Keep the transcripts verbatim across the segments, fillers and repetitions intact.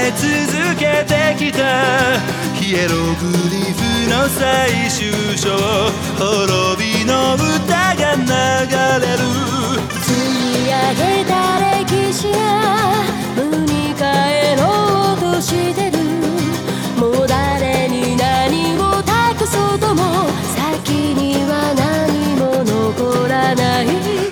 め続けてきたヒエログリフの最終章滅びの歌が流れる積み上げた歴史が無に帰ろうとしてるもう誰に何を託そうとも先には何も残らない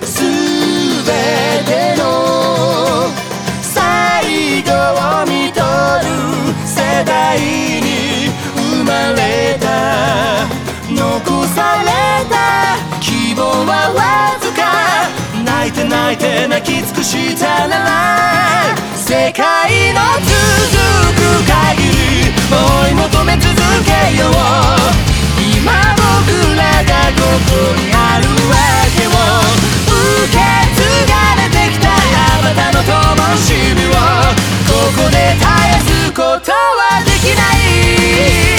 全ての最後を見とる世代に生まれた残された希望はわずか泣いて泣いて泣き尽くしたなら世界の続く限り追い求め続けよう今僕らがここにあるわけを受け継がれてきたあまたの灯火をここで絶やすことはできない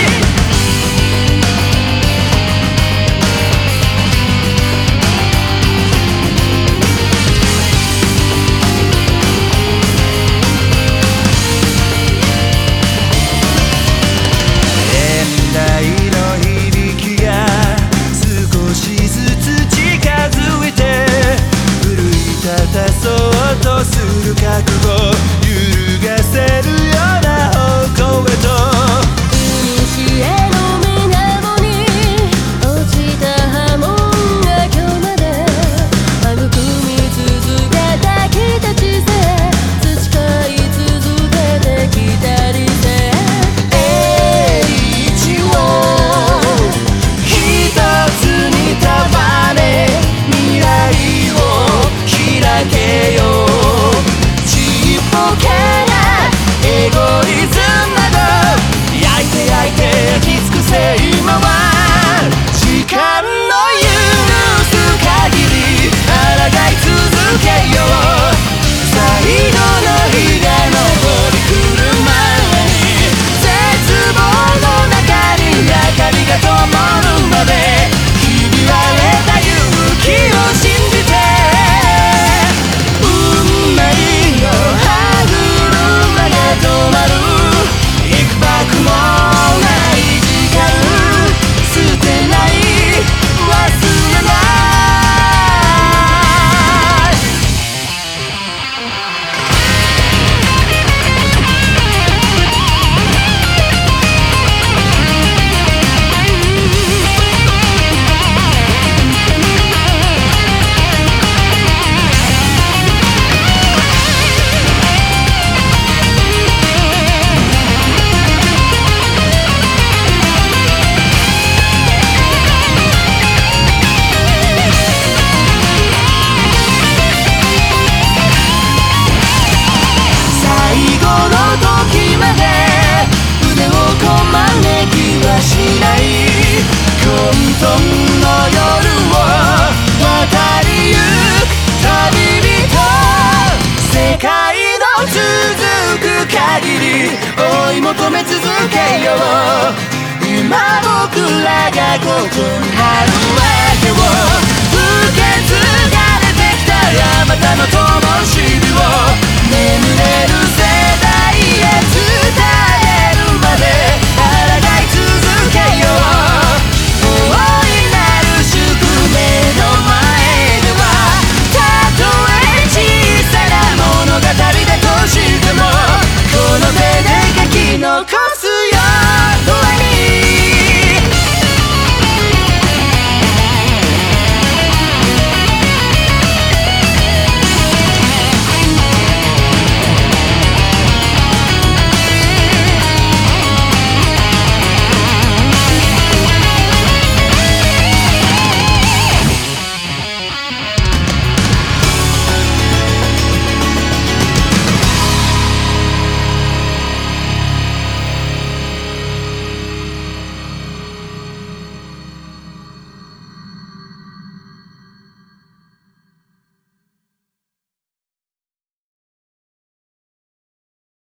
そうとする覚悟揺るがせるような方向へと古の水面に落ちた波紋が今日まで育み続けてきた知性培い続けてきた理性英一を一つに束ね未来を開けようちっぽけなエゴイズムなど焼いて焼いて焼き尽くせ今は時間の許す限り抗い続けよう最後の日が昇り来る前に絶望の中に明かりが灯るまでひび割れた勇気を信じて止まる幾拍もない時間捨てない忘れない時まで腕をこまねきはしない混沌の夜を渡りゆく旅人世界の続く限り追い求め続けよう今僕らがここにあるわけ